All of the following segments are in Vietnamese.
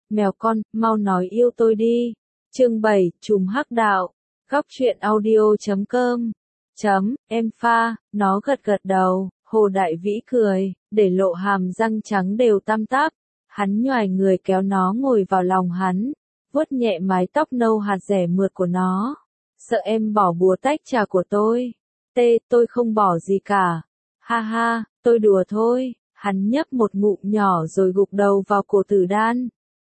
Mèo con, mau nói yêu tôi đi. Chương 7, Trùm hắc đạo. Góc truyện audio.com. Em pha, nó gật gật đầu, Hồ Đại Vĩ cười, để lộ hàm răng trắng đều tăm tắp. Hắn nhoài người kéo nó ngồi vào lòng hắn, vuốt nhẹ mái tóc nâu hạt rẻ mượt của nó. Sợ em bỏ búa tách trà của tôi. Tôi không bỏ gì cả. Ha ha, tôi đùa thôi. Hắn nhấp một ngụm nhỏ rồi gục đầu vào cổ Tử Đan.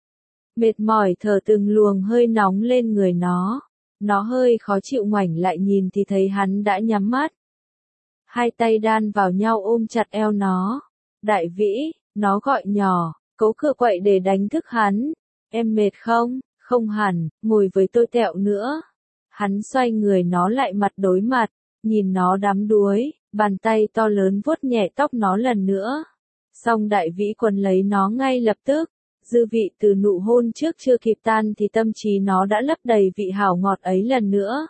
Mệt mỏi thở từng luồng hơi nóng lên người nó. Nó hơi khó chịu ngoảnh lại nhìn thì thấy hắn đã nhắm mắt. Hai tay đan vào nhau ôm chặt eo nó. Đại Vĩ, nó gọi nhỏ, cố cựa quậy để đánh thức hắn. Em mệt không? Không hẳn, ngồi với tôi tẹo nữa. Hắn xoay người nó lại mặt đối mặt, nhìn nó đắm đuối, bàn tay to lớn vuốt nhẹ tóc nó lần nữa. Xong Đại Vĩ quấn lấy nó ngay lập tức. Dư vị từ nụ hôn trước chưa kịp tan thì tâm trí nó đã lấp đầy vị hảo ngọt ấy lần nữa.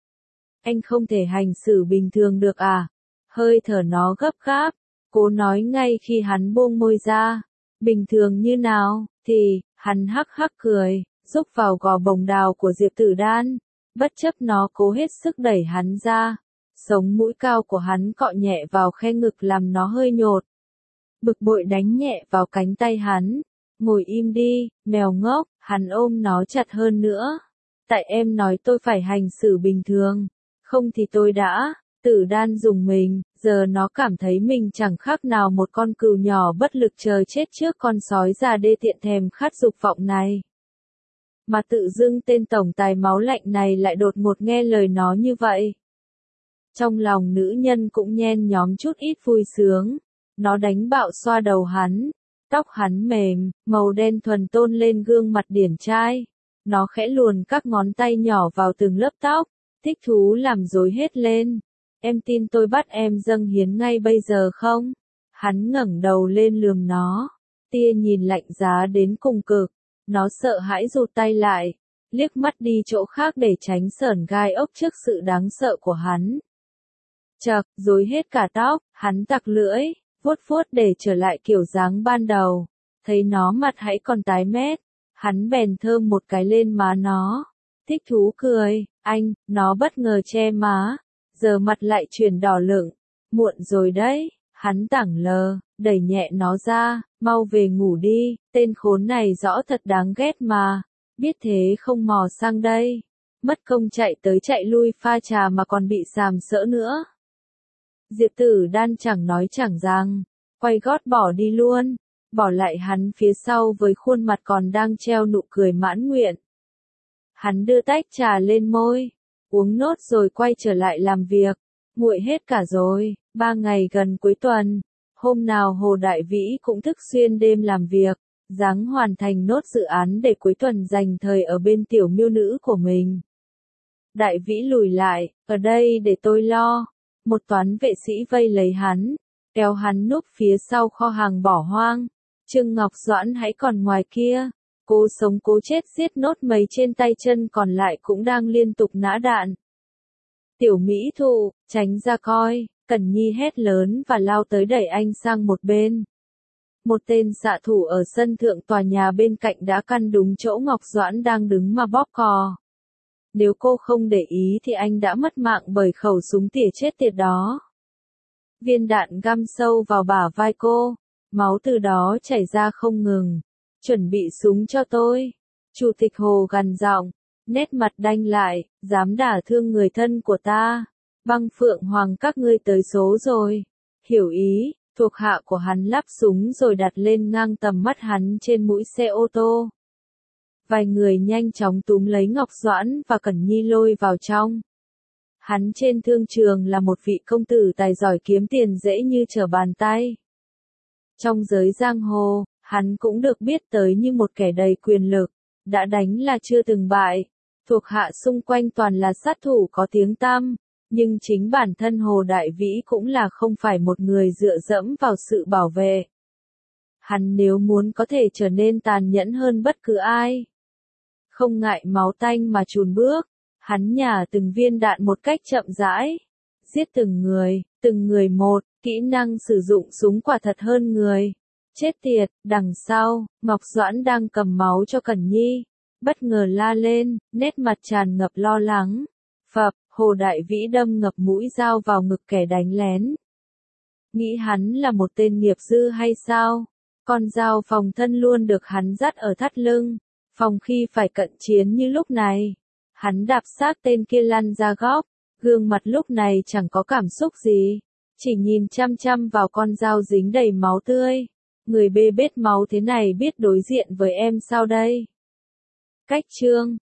Anh không thể hành xử bình thường được à? Hơi thở nó gấp gáp, cố nói ngay khi hắn buông môi ra. Bình thường như nào, thì, hắn hắc hắc cười, rúc vào gò bồng đào của Diệp Tử Đan. Bất chấp nó cố hết sức đẩy hắn ra. Sống mũi cao của hắn cọ nhẹ vào khe ngực làm nó hơi nhột. Bực bội đánh nhẹ vào cánh tay hắn. Ngồi im đi, mèo ngốc, hắn ôm nó chặt hơn nữa. Tại em nói tôi phải hành xử bình thường, không thì tôi đã. Tử Đan dùng mình, giờ nó cảm thấy mình chẳng khác nào một con cừu nhỏ bất lực chờ chết trước con sói già đê tiện thèm khát dục vọng này. Mà tự dưng tên tổng tài máu lạnh này lại đột ngột nghe lời nó như vậy. Trong lòng nữ nhân cũng nhen nhóm chút ít vui sướng, nó đánh bạo xoa đầu hắn. Tóc hắn mềm, màu đen thuần tôn lên gương mặt điển trai. Nó khẽ luồn các ngón tay nhỏ vào từng lớp tóc, thích thú làm rối hết lên. Em tin tôi bắt em dâng hiến ngay bây giờ không? Hắn ngẩng đầu lên lườm nó. Tia nhìn lạnh giá đến cùng cực. Nó sợ hãi rụt tay lại, liếc mắt đi chỗ khác để tránh sởn gai ốc trước sự đáng sợ của hắn. Chậc, rối hết cả tóc, hắn tặc lưỡi. Vuốt vuốt để trở lại kiểu dáng ban đầu. Thấy nó mặt hãy còn tái mét. Hắn bèn thơm một cái lên má nó. Thích thú cười, anh, nó bất ngờ che má. Giờ mặt lại chuyển đỏ lựng. Muộn rồi đấy, hắn tảng lờ, đẩy nhẹ nó ra, mau về ngủ đi, tên khốn này rõ thật đáng ghét mà. Biết thế không mò sang đây. Mất công chạy tới chạy lui pha trà mà còn bị sàm sỡ nữa. Diệp Tử Đan chẳng nói chẳng rằng, quay gót bỏ đi luôn, bỏ lại hắn phía sau với khuôn mặt còn đang treo nụ cười mãn nguyện. Hắn đưa tách trà lên môi, uống nốt rồi quay trở lại làm việc, nguội hết cả rồi, 3 ngày gần cuối tuần, hôm nào Hồ Đại Vĩ cũng thức xuyên đêm làm việc, ráng hoàn thành nốt dự án để cuối tuần dành thời ở bên tiểu miêu nữ của mình. Đại Vĩ lùi lại, ở đây để tôi lo. Một toán vệ sĩ vây lấy hắn, kéo hắn núp phía sau kho hàng bỏ hoang. Trương Ngọc Doãn hãy còn ngoài kia, cố sống cố chết giết nốt mấy trên tay chân còn lại cũng đang liên tục nã đạn. Tiểu Mỹ Thụ, tránh ra coi, Cẩn Nhi hét lớn và lao tới đẩy anh sang một bên. Một tên xạ thủ ở sân thượng tòa nhà bên cạnh đã căn đúng chỗ Ngọc Doãn đang đứng mà bóp cò. Nếu cô không để ý thì anh đã mất mạng bởi khẩu súng tỉa chết tiệt đó. Viên đạn găm sâu vào bả vai cô, máu từ đó chảy ra không ngừng. Chuẩn bị súng cho tôi. Chủ tịch Hồ gằn giọng, nét mặt đanh lại, dám đả thương người thân của ta. Băng Phượng Hoàng các ngươi tới số rồi. Hiểu ý, thuộc hạ của hắn lắp súng rồi đặt lên ngang tầm mắt hắn trên mũi xe ô tô. Vài người nhanh chóng túm lấy Ngọc Doãn và Cẩn Nhi lôi vào trong. Hắn trên thương trường là một vị công tử tài giỏi kiếm tiền dễ như trở bàn tay. Trong giới giang hồ, hắn cũng được biết tới như một kẻ đầy quyền lực, đã đánh là chưa từng bại. Thuộc hạ xung quanh toàn là sát thủ có tiếng tăm, nhưng chính bản thân Hồ Đại Vĩ cũng là không phải một người dựa dẫm vào sự bảo vệ. Hắn nếu muốn có thể trở nên tàn nhẫn hơn bất cứ ai. Không ngại máu tanh mà chùn bước, hắn nhả từng viên đạn một cách chậm rãi, giết từng người một, kỹ năng sử dụng súng quả thật hơn người. Chết tiệt, đằng sau, Ngọc Doãn đang cầm máu cho Cẩn Nhi. Bất ngờ la lên, nét mặt tràn ngập lo lắng. Phập, Hồ Đại Vĩ đâm ngập mũi dao vào ngực kẻ đánh lén. Nghĩ hắn là một tên nghiệp dư hay sao? Con dao phòng thân luôn được hắn dắt ở thắt lưng. Phòng khi phải cận chiến như lúc này. Hắn đạp xác tên kia lăn ra góc. Gương mặt lúc này chẳng có cảm xúc gì. Chỉ nhìn chăm chăm vào con dao dính đầy máu tươi. Người bê bết máu thế này biết đối diện với em sao đây? Cách chương